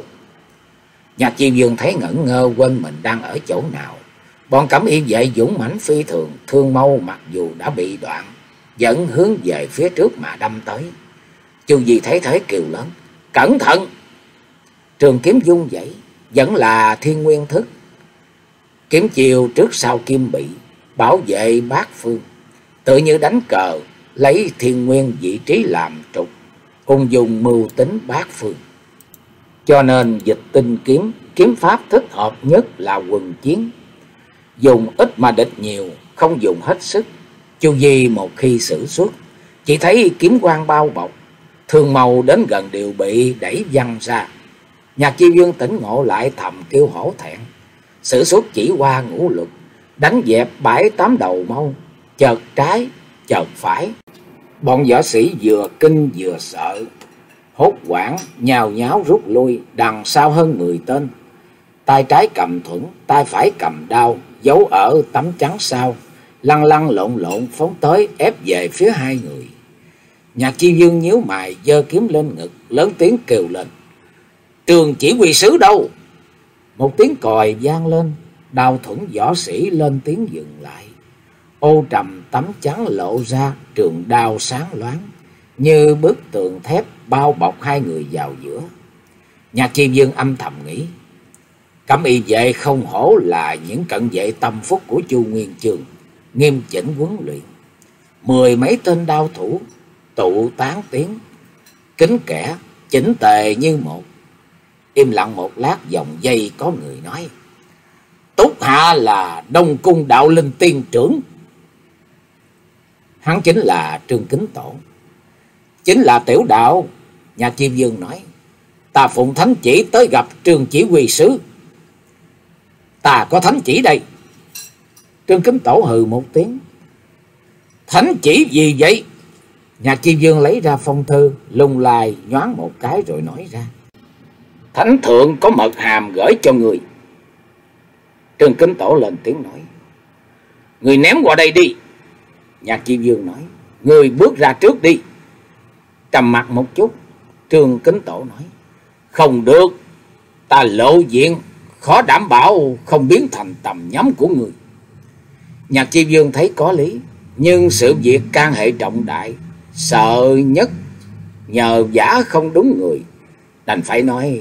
Nhạc Chi Dương thấy ngẩn ngơ, quên mình đang ở chỗ nào. Bọn cẩm y vệ dũng mãnh phi thường, thương mâu mặc dù đã bị đoạn, vẫn hướng về phía trước mà đâm tới. Chu Di thấy thế kêu lớn, cẩn thận! Trường kiếm vung dậy, vẫn là thiên nguyên thức, kiếm chiều trước sau kim bị, bảo vệ bát phương, tự như đánh cờ, lấy thiên nguyên vị trí làm trục, ung dung mưu tính bát phương. Cho nên dịch tinh kiếm, kiếm pháp thích hợp nhất là quần chiến, dùng ít mà địch nhiều, không dùng hết sức. Chu Di một khi sử xuất, chỉ thấy kiếm quang bao bọc, thương mâu đến gần đều bị đẩy văng ra. Nhạc Chi Dương tỉnh ngộ lại thầm kêu hổ thẹn, sử xuất chỉ qua ngũ lục, đánh dẹp bãi tám đầu mâu, chợt trái, chợt phải. Bọn võ sĩ vừa kinh vừa sợ, hốt hoảng nhào nháo rút lui. Đằng sau hơn mười tên, tay trái cầm thuẫn, tay phải cầm đao, giấu ở tấm chắn sau, lăn lăn lộn lộn phóng tới ép về phía hai người. Nhạc Chi Dương nhíu mày, giơ kiếm lên ngực, lớn tiếng kêu lên: "Trường chỉ huy sứ đâu?" Một tiếng còi vang lên, đao thuẫn võ sĩ lên tiếng dừng lại. Ô trầm tấm chắn lộ ra, trường đao sáng loáng như bức tường thép bao bọc hai người vào giữa. Nhạc Chi Dương âm thầm nghĩ, Cẩm Y vệ không hổ là những cận vệ tâm phúc của Chu Nguyên Chương, nghiêm chỉnh huấn luyện. Mười mấy tên đao thủ tụ tán tiếng, kính kẽ, chỉnh tề như một. Im lặng một lát, vòng dây có người nói: "Túc hạ là Đông Cung Đạo Linh tiên trưởng." Hắn chính là Trương Kính Tổ. "Chính là tiểu đạo." Nhạc Chi Dương nói: "Ta phụng thánh chỉ tới gặp Trương chỉ huy sứ." "Ta có thánh chỉ đây." Trương Kính Tổ hừ một tiếng: "Thánh chỉ gì vậy?" Nhạc Chi Dương lấy ra phong thư, lung lai nhoáng một cái rồi nói ra: "Thánh thượng có mật hàm gửi cho người." Trương Kính Tổ lên tiếng nói: "Người ném qua đây đi." Nhạc Chi Dương nói: "Người bước ra trước đi." Trầm mặt một chút, Trương Kính Tổ nói: "Không được, ta lộ diện, khó đảm bảo không biến thành tầm nhắm của người." Nhạc Chi Dương thấy có lý, nhưng sự việc can hệ trọng đại, sợ nhất nhờ vả không đúng người, đành phải nói: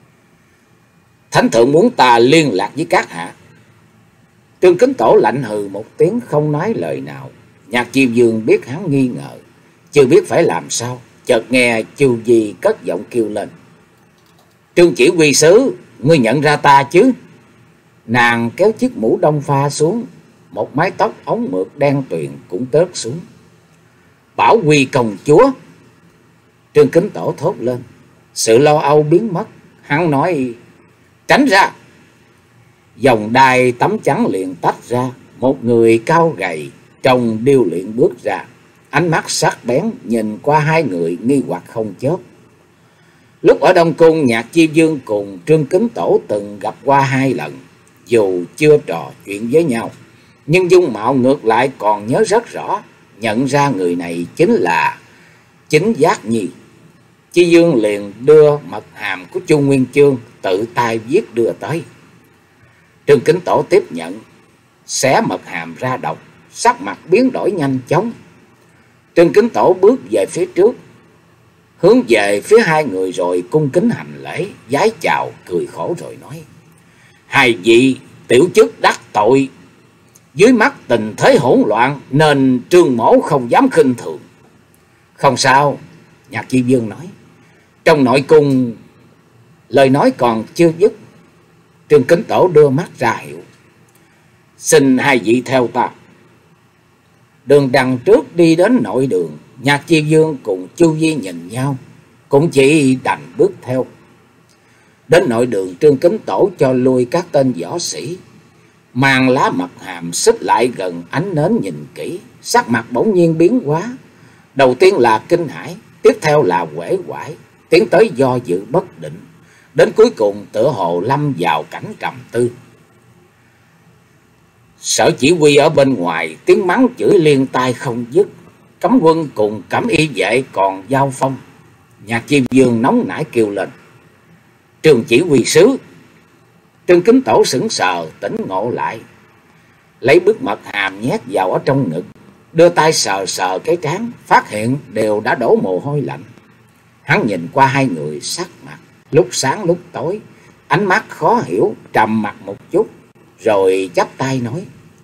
"Thánh thượng muốn ta liên lạc với các hạ." Trương Kính Tổ lạnh hừ một tiếng, không nói lời nào. Nhạc Chi Dương biết hắn nghi ngờ, chưa biết phải làm sao, chợt nghe Chu Di cất giọng kêu lên: "Trương chỉ huy sứ, ngươi nhận ra ta chứ?" Nàng kéo chiếc mũ đông pha xuống, một mái tóc ống mượt đen tuyền cũng tớt xuống. "Bảo Quy công chúa." Trương Kính Tổ thốt lên, sự lo âu biến mất. Hắn nói: "Tránh ra." Dòng đai tấm chắn liền tách ra, một người cao gầy trông điêu luyện bước ra, ánh mắt sắc bén nhìn qua hai người nghi hoặc không chớp. Lúc ở Đông Cung, Nhạc Chi Dương cùng Trương Kính Tổ từng gặp qua hai lần, dù chưa trò chuyện với nhau, nhưng dung mạo ngược lại còn nhớ rất rõ, nhận ra người này chính là Chính Giác Nhi. Chi Dương liền đưa mật hàm của Chu Nguyên Chương tự tay viết đưa tới. Trương Kính Tổ tiếp nhận, xé mật hàm ra đọc, sắc mặt biến đổi nhanh chóng. Trương Kính Tổ bước về phía trước, hướng về phía hai người rồi cung kính hành lễ, vái chào, cười khổ rồi nói: "Hai vị tiểu chức đắc tội, dưới mắt tình thế hỗn loạn nên Trương mỗ không dám khinh thường." "Không sao." Nhạc Chi Dương nói. Trong nội cung, lời nói còn chưa dứt, Trương Kính Tổ đưa mắt ra hiệu: "Xin hai vị theo ta." Đường đằng trước đi đến nội đường, Nhạc Chi Dương cùng Chu Di nhìn nhau, cũng chỉ đành bước theo. Đến nội đường, Trương Kính Tổ cho lui các tên võ sĩ, mang lá mật hàm xích lại gần ánh nến nhìn kỹ, sắc mặt bỗng nhiên biến hóa. Đầu tiên là kinh hãi, tiếp theo là uể oải, tiến tới do dự bất định, đến cuối cùng tựa hồ lâm vào cảnh trầm tư. Sở chỉ huy ở bên ngoài tiếng mắng chửi liên tai không dứt, cấm quân cùng Cẩm Y vệ còn giao phong. Nhạc Chi Dương nóng nảy kêu lên: "Trương chỉ huy sứ!" Trương Kính Tổ sững sờ, tỉnh ngộ lại, lấy bức mật hàm nhét vào ở trong ngực, đưa tay sờ sờ cái trán, phát hiện đều đã đổ mồ hôi lạnh. Hắn nhìn qua hai người, sắc mặt lúc sáng lúc tối, ánh mắt khó hiểu, trầm mặt một chút, rồi chắp tay nói: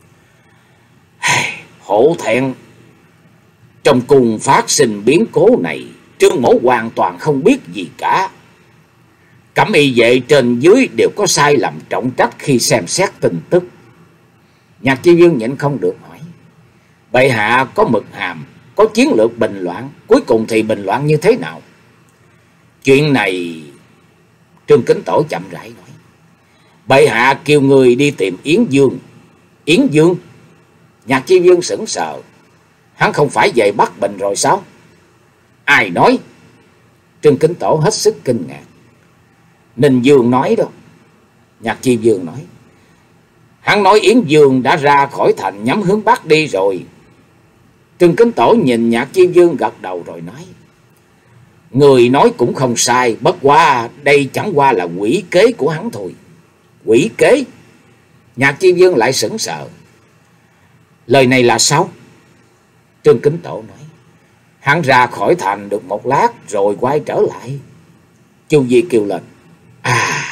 "Hổ thẹn, trong cung phát sinh biến cố này, Trương mỗ hoàn toàn không biết gì cả. Cẩm Y vệ trên dưới đều có sai lầm trọng trách khi xem xét tin tức." Nhạc Chi Dương nhịn không được hỏi: "Bệ hạ có mật hàm, có chiến lược bình loạn, cuối cùng thì bình loạn như thế nào?" "Chuyện này Trương Kính Tổ chậm rãi nói: Bệ hạ kêu người đi tìm Yến Dương. Yến Dương? Nhạc Chi Vương sững sờ. Hắn không phải về Bắc Bình rồi sao? Ai nói? Trương Kính Tổ hết sức kinh ngạc. Ninh Dương nói đó. Nhạc Chi Vương nói: Hắn nói Yến Dương đã ra khỏi thành nhắm hướng Bắc đi rồi. Trương Kính Tổ nhìn Nhạc Chi Vương gật đầu rồi nói: Người nói cũng không sai, bất quá đây chẳng qua là quỷ kế của hắn thôi. Quỷ kế? Nhạc Chi Vương lại sững sờ. Lời này là sao? Trương Kính Tổ nói: Hắn ra khỏi thành được một lát rồi quay trở lại. Chu Di kêu lên: À!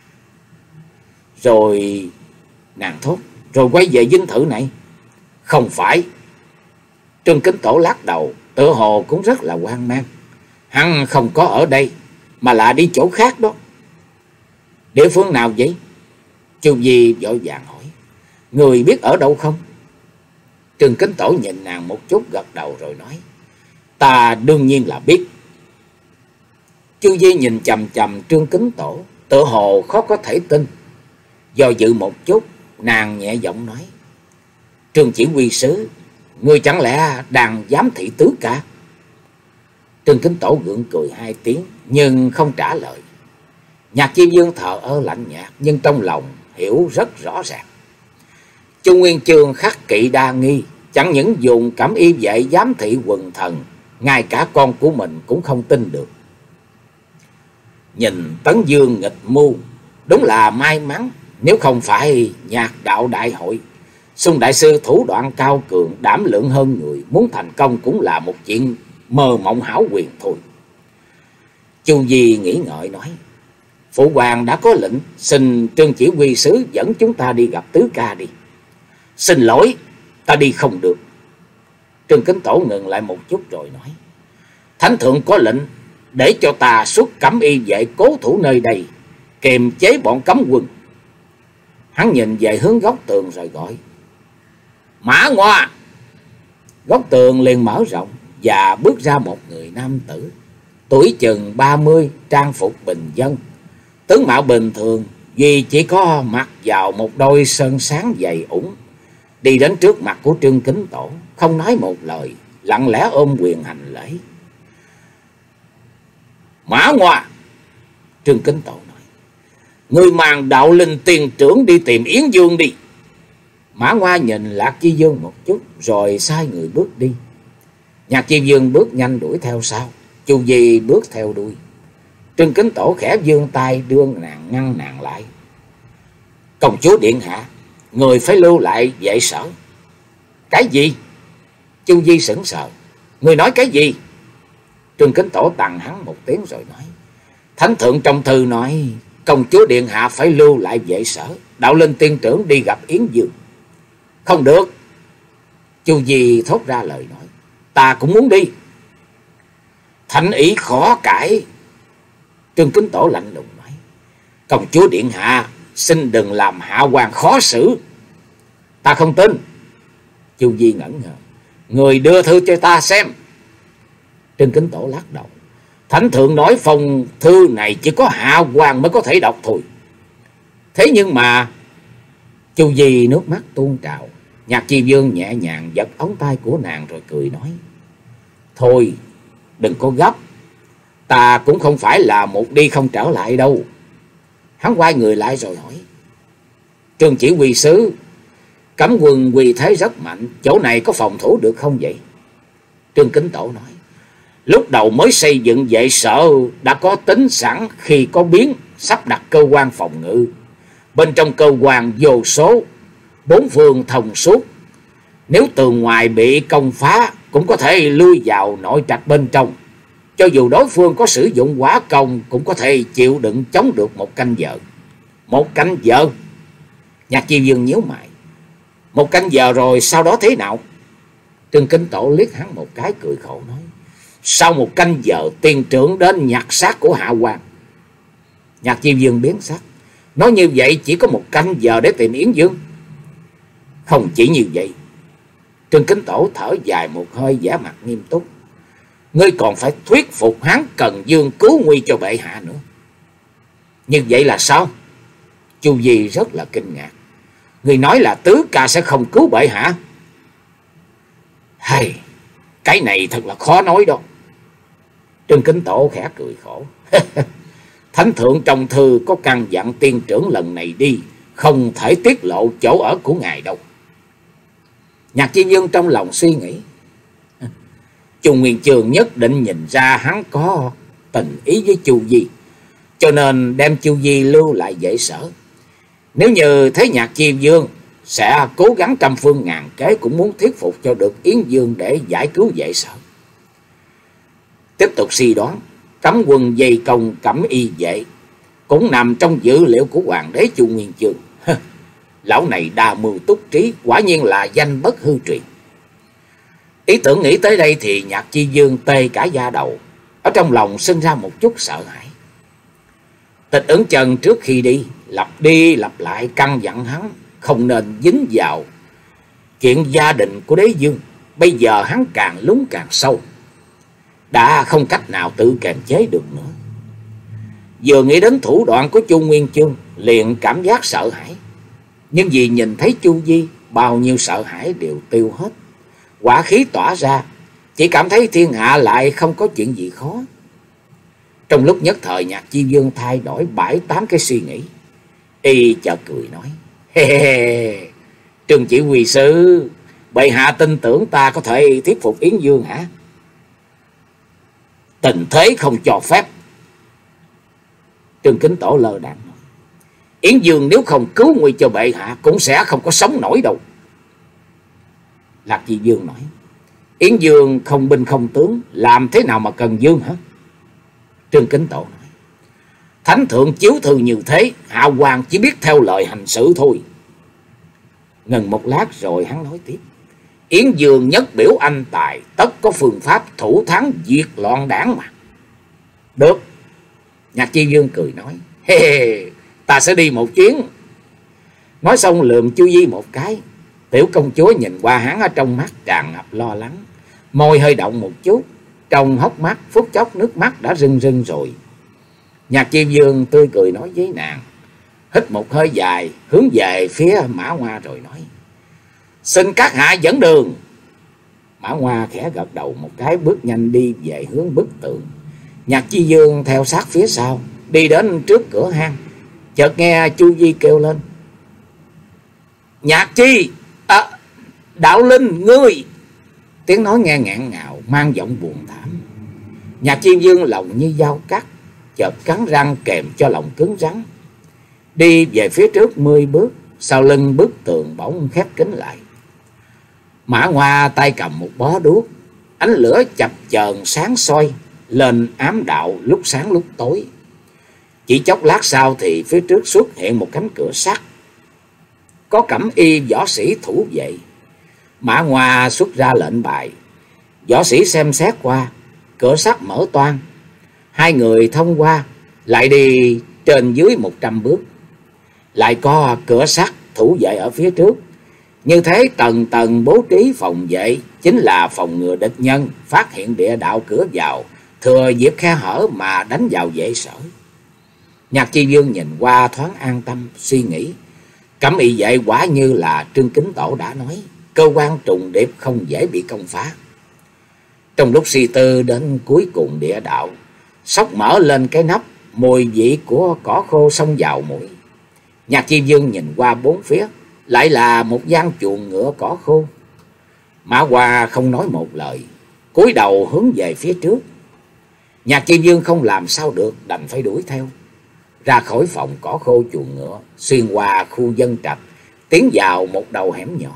Rồi... Nàng thốt: Rồi quay về dinh thự này? Không phải. Trương Kính Tổ lắc đầu, tựa hồ cũng rất là hoang mang. Hắn không có ở đây, mà là đi chỗ khác đó. Địa phương nào vậy? Chu Di vội vàng hỏi: Người biết ở đâu không? Trương Kính Tổ nhìn nàng một chút gật đầu rồi nói: Ta đương nhiên là biết. Chu Di nhìn chằm chằm Trương Kính Tổ, tựa hồ khó có thể tin. Do dự một chút, nàng nhẹ giọng nói: Trương chỉ huy sứ, ngươi chẳng lẽ đang giám thị tứ ca? Trương Kính Tổ gượng cười hai tiếng nhưng không trả lời. Nhạc Chi Vương thờ ơ lạnh nhạt nhưng trong lòng hiểu rất rõ ràng. Chu Nguyên Chương khắc kỵ đa nghi, chẳng những dùng cẩm y vệ giám thị quần thần, ngay cả con của mình cũng không tin được. Nhìn Tấn Dương nghịch mưu, đúng là may mắn. Nếu không phải Nhạc đạo đại hội, Xung đại sư thủ đoạn cao cường, đảm lượng hơn người, muốn thành công cũng là một chuyện mơ mộng hão huyền thôi. Chu Di nghĩ ngợi nói: Phụ hoàng đã có lệnh, xin Trương chỉ huy sứ dẫn chúng ta đi gặp tứ ca đi. Xin lỗi, ta đi không được. Trương Kính Tổ ngừng lại một chút rồi nói: Thánh thượng có lệnh để cho ta xuất cẩm y vệ cố thủ nơi đây, kiềm chế bọn cấm quân. Hắn nhìn về hướng góc tường rồi gọi: Mã Ngoa! Góc tường liền mở rộng và bước ra một người nam tử, tuổi chừng ba mươi, trang phục bình dân, tướng mạo bình thường, vì chỉ có mặc vào một đôi sơn sáng dày ủng, đi đến trước mặt của Trương Kính Tổ, không nói một lời, lặng lẽ ôm quyền hành lễ. Mã Ngoa! Trương Kính Tổ nói: Người mang đạo linh tiền trưởng đi tìm Yến Dương đi. Mã Ngoa nhìn Lạc Chi Dương một chút rồi sai người bước đi. Nhạc Chi Dương bước nhanh đuổi theo sau, Chu Di bước theo đuôi. Trương Kính Tổ khẽ vươn tay đưa nàng ngăn nàng lại. Công chúa điện hạ, người phải lưu lại vệ sở. Cái gì? Chu Di sững sờ. Người nói cái gì? Trương Kính Tổ tặng hắn một tiếng rồi nói: Thánh thượng trong thư nói công chúa điện hạ phải lưu lại vệ sở, đạo linh tiên trưởng đi gặp Yến Dương. Không được. Chu Di thốt ra lời nói: Ta cũng muốn đi. Thánh ý khó cãi. Trương Kính Tổ lạnh lùng nói: Công chúa điện hạ, xin đừng làm hạ quan khó xử. Ta không tin. Chu Di ngẩn ngơ. Người đưa thư cho ta xem. Trương Kính Tổ lắc đầu. Thánh thượng nói phong thư này chỉ có hạ quan mới có thể đọc thôi. Thế nhưng mà... Chu Di nước mắt tuôn trào. Nhạc Chi Vương nhẹ nhàng giật ống tay của nàng rồi cười nói: Thôi, đừng có gấp. Ta cũng không phải là một đi không trở lại đâu. Hắn quay người lại rồi hỏi: Trương chỉ huy sứ, cấm quân quy thế rất mạnh, chỗ này có phòng thủ được không vậy? Trương Kính Tổ nói: Lúc đầu mới xây dựng vệ sở đã có tính sẵn, khi có biến sắp đặt cơ quan phòng ngự. Bên trong cơ quan vô số, bốn phương thông suốt. Nếu tường ngoài bị công phá cũng có thể lui vào nội trạch bên trong. Cho dù đối phương có sử dụng hỏa công cũng có thể chịu đựng chống được một canh giờ. Một canh giờ? Nhạc Chi Vương nhíu mày. Một canh giờ rồi sau đó thế nào? Trương Kính Tổ liếc hắn một cái cười khổ nói: Sau một canh giờ tiền trưởng đến nhặt xác của hạ quan. Nhạc Chi Vương biến sắc. Nói như vậy chỉ có một canh giờ để tìm Yến Dương? Không chỉ như vậy. Trương Kính Tổ thở dài một hơi, vẻ mặt nghiêm túc. Ngươi còn phải thuyết phục hắn cần Dương cứu nguy cho bệ hạ nữa. Như vậy là sao? Chu Di rất là kinh ngạc. Người nói là tứ ca sẽ không cứu bệ hạ? Hay, cái này thật là khó nói đó. Trương Kính Tổ khẽ cười khổ. Thánh thượng trong thư có căn dặn tiên trưởng lần này đi không thể tiết lộ chỗ ở của ngài đâu. Nhạc Chi Dương trong lòng suy nghĩ. Chu Nguyên Chương nhất định nhìn ra hắn có tình ý với Chu Di, cho nên đem Chu Di lưu lại dễ sở. Nếu như thấy Nhạc Chi Dương sẽ cố gắng trăm phương ngàn kế cũng muốn thuyết phục cho được Yến Dương để giải cứu dễ sở. Tiếp tục suy đoán, cấm quân dây công Cẩm Y vệ cũng nằm trong dữ liệu của hoàng đế Chu Nguyên Chương. Lão này đa mưu túc trí, quả nhiên là danh bất hư truyền. Ý tưởng nghĩ tới đây thì Nhạc Chi Dương tê cả da đầu, ở trong lòng sinh ra một chút sợ hãi. Tịch Ưng Trần trước khi đi lặp đi lặp lại căn dặn hắn không nên dính vào chuyện gia đình của đế dương. Bây giờ hắn càng lún càng sâu, đã không cách nào tự kiềm chế được nữa. Vừa nghĩ đến thủ đoạn của Chu Nguyên Chương liền cảm giác sợ hãi, nhưng vì nhìn thấy Chu Di, bao nhiêu sợ hãi đều tiêu hết. Hỏa khí tỏa ra, chỉ cảm thấy thiên hạ lại không có chuyện gì khó. Trong lúc nhất thời, Nhạc Chi Dương thay đổi bảy tám cái suy nghĩ. Y chợt cười nói: He he he, Trương chỉ huy sứ, bệ hạ tin tưởng ta có thể thuyết phục Yến Dương hả? Tình thế không cho phép. Trương Kính Tổ lơ đãng nói: Yến Dương nếu không cứu nguy cho bệ hạ cũng sẽ không có sống nổi đâu. Lạc Chi Dương nói: Yến Dương không binh không tướng, làm thế nào mà cần Dương hả? Trương Kính Tổ nói: Thánh thượng chiếu thư như thế, hạ hoàng chỉ biết theo lời hành sự thôi. Ngừng một lát rồi hắn nói tiếp: Yến Dương nhất biểu anh tài, tất có phương pháp thủ thắng diệt loạn đảng mà. Được. Nhạc Chi Dương cười nói: He he, ta sẽ đi một chuyến. Nói xong lườm Chu Di một cái. Tiểu công chúa nhìn qua hắn, ở trong mắt tràn ngập lo lắng, môi hơi động một chút, trong hốc mắt phút chốc nước mắt đã rưng rưng rồi. Nhạc Chi Dương tươi cười nói với nàng, hít một hơi dài, hướng về phía Mã Hoa rồi nói: Xin các hạ dẫn đường. Mã Hoa khẽ gật đầu một cái, bước nhanh đi về hướng bức tượng. Nhạc Chi Dương theo sát phía sau, đi đến trước cửa hang. Chợt nghe Chu Di kêu lên: Nhạc Chi, à, Đạo Linh, ngươi. Tiếng nói nghe ngạn ngào, mang giọng buồn thảm. Nhạc Chi Dương lòng như dao cắt, chợt cắn răng kèm cho lòng cứng rắn, đi về phía trước mười bước. Sau lưng bức tường bỗng khép kín lại. Mã Hoa tay cầm một bó đuốc, ánh lửa chập chờn sáng soi lên ám đạo, lúc sáng lúc tối. Chỉ chốc lát sau thì phía trước xuất hiện một cánh cửa sắt, có Cẩm Y võ sĩ thủ vệ. Mã Hoa xuất ra lệnh bài, võ sĩ xem xét qua, cửa sắt mở toang. Hai người thông qua, lại đi trên dưới một trăm bước. Lại có cửa sắt thủ vệ ở phía trước. Như thế tầng tầng bố trí phòng vệ, chính là phòng ngừa địch nhân phát hiện địa đạo cửa vào, thừa dịp khe hở mà đánh vào dễ sở. Nhạc Chi Dương nhìn qua thoáng an tâm, suy nghĩ, Cẩm Y vệ quả như là Trương Kính Tổ đã nói, cơ quan trùng điệp không dễ bị công phá. Trong lúc suy tư đến cuối cùng địa đạo, sốc mở lên cái nắp, mùi vị của cỏ khô xông vào mũi. Nhạc Chi Dương nhìn qua bốn phía, lại là một gian chuồng ngựa cỏ khô. Mã Hoa không nói một lời, cúi đầu hướng về phía trước. Nhạc Chi Dương không làm sao được, đành phải đuổi theo. Ra khỏi phòng cỏ khô chuồng ngựa, xuyên qua khu dân trạch, tiến vào một đầu hẻm nhỏ.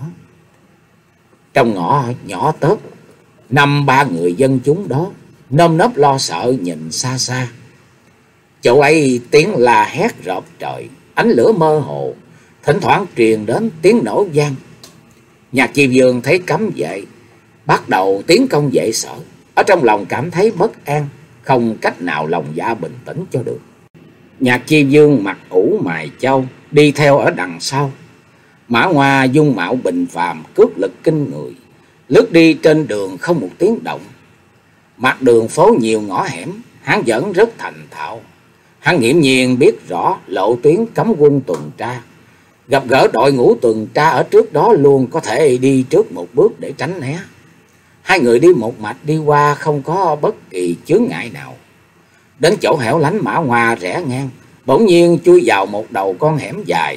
Trong ngõ nhỏ tớp, năm ba người dân chúng đó nơm nớp lo sợ nhìn xa xa. Chỗ ấy tiếng la hét rợp trời, ánh lửa mơ hồ, thỉnh thoảng truyền đến tiếng nổ vang. Nhạc Chi Dương thấy cấm vệ bắt đầu tiến công vệ sở, ở trong lòng cảm thấy bất an, không cách nào lòng dạ bình tĩnh cho được. Nhạc Chi Dương mặt ủ mày châu, đi theo ở đằng sau. Mã Hoa dung mạo bình phàm, cước lực kinh người, lướt đi trên đường không một tiếng động. Mặt đường phố nhiều ngõ hẻm, hắn vẫn rất thành thạo. Hắn nghiễm nhiên biết rõ lộ tuyến cấm quân tuần tra. Gặp gỡ đội ngũ tuần tra ở trước đó luôn có thể đi trước một bước để tránh né. Hai người đi một mạch đi qua không có bất kỳ chướng ngại nào. Đến chỗ hẻo lánh, Mã Hoa rẽ ngang, bỗng nhiên chui vào một đầu con hẻm dài.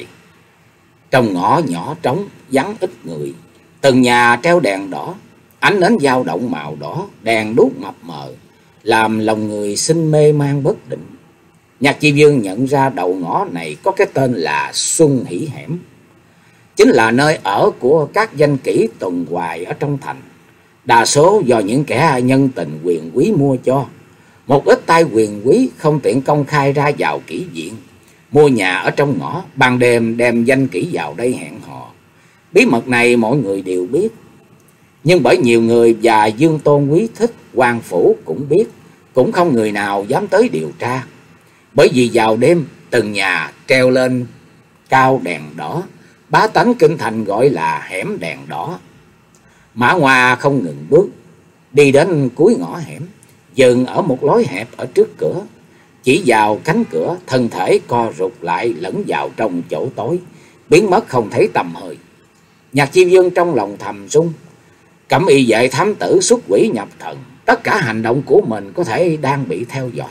Trong ngõ nhỏ trống, vắng ít người. Từng nhà treo đèn đỏ, ánh nến dao động màu đỏ, đèn đuốc mập mờ, làm lòng người sinh mê man bất định. Nhạc Chi Dương nhận ra đầu ngõ này có cái tên là Xuân Hỷ Hẻm, chính là nơi ở của các danh kỹ tuần hoài ở trong thành. Đa số do những kẻ nhân tình quyền quý mua cho. Một ít tay quyền quý không tiện công khai ra vào kỹ viện, mua nhà ở trong ngõ, ban đêm đem danh kỹ vào đây hẹn hò. Bí mật này mọi người đều biết, nhưng bởi nhiều người và Dương Tôn quý thích, quan phủ cũng biết, cũng không người nào dám tới điều tra. Bởi vì vào đêm từng nhà treo lên cao đèn đỏ, bá tánh kinh thành gọi là hẻm đèn đỏ. Mã Hoa không ngừng bước, đi đến cuối ngõ hẻm, dừng ở một lối hẹp ở trước cửa. Chỉ vào cánh cửa, thân thể co rụt lại lẫn vào trong chỗ tối, biến mất không thấy tầm hơi. Nhạc Chi Dương trong lòng thầm rung. Cẩm y vệ thám tử xuất quỷ nhập thần, tất cả hành động của mình có thể đang bị theo dõi.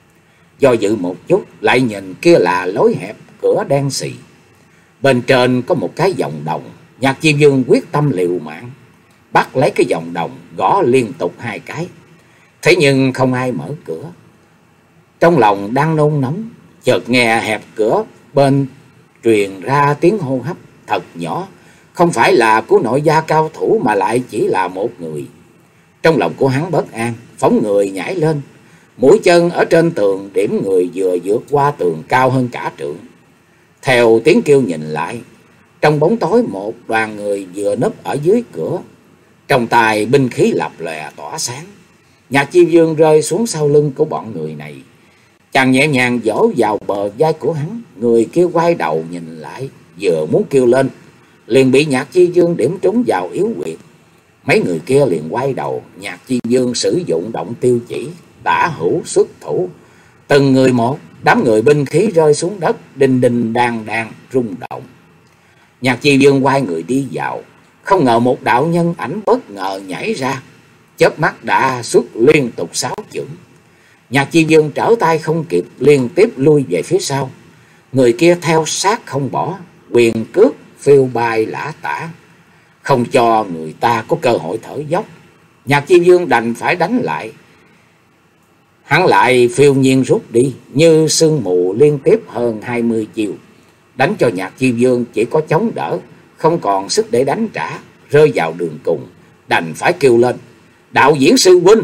Do dự một chút, lại nhìn kia là lối hẹp cửa đen xì. Bên trên có một cái vòng đồng. Nhạc Chi Dương quyết tâm liều mạng, bắt lấy cái vòng đồng, gõ liên tục hai cái. Thế nhưng không ai mở cửa. Trong lòng đang nôn nóng, chợt nghe hẹp cửa bên truyền ra tiếng hô hấp thật nhỏ, không phải là của nội gia cao thủ mà lại chỉ là một người. Trong lòng của hắn bất an, phóng người nhảy lên, mũi chân ở trên tường điểm người vừa vượt qua tường cao hơn cả trượng. Theo tiếng kêu nhìn lại, trong bóng tối một đoàn người vừa núp ở dưới cửa, trong tay binh khí lập lòe tỏa sáng. Nhạc Chi Dương rơi xuống sau lưng của bọn người này, chàng nhẹ nhàng vỗ vào bờ vai của hắn. Người kia quay đầu nhìn lại, vừa muốn kêu lên, liền bị Nhạc Chi Dương điểm trúng vào yếu huyệt. Mấy người kia liền quay đầu. Nhạc Chi Dương sử dụng động tiêu chỉ, tả hữu xuất thủ, từng người một, đám người binh khí rơi xuống đất, đinh đinh đang đang rung động. Nhạc Chi Dương quay người đi vào, không ngờ một đạo nhân ảnh bất ngờ nhảy ra, chớp mắt đã xuất liên tục sáu chưởng. Nhạc Chi Dương trở tay không kịp, liên tiếp lui về phía sau. Người kia theo sát không bỏ, quyền cước phiêu bay lả tả, không cho người ta có cơ hội thở dốc. Nhạc Chi Dương đành phải đánh lại. Hắn lại phiêu nhiên rút đi như sương mù, liên tiếp hơn hai mươi chiều, đánh cho Nhạc Chi Dương chỉ có chống đỡ, không còn sức để đánh trả. Rơi vào đường cùng, đành phải kêu lên: Đạo diễn sư huynh!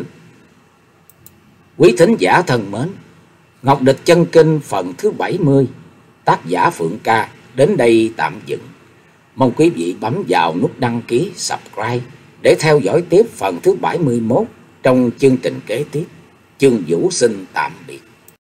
Quý thính giả thân mến, Ngọc Địch Chân Kinh phần thứ bảy mươi, tác giả Phượng Ca đến đây tạm dừng. Mong quý vị bấm vào nút đăng ký, subscribe để theo dõi tiếp phần thứ bảy mươi mốt trong chương trình kế tiếp. Chương Vũ xin tạm biệt.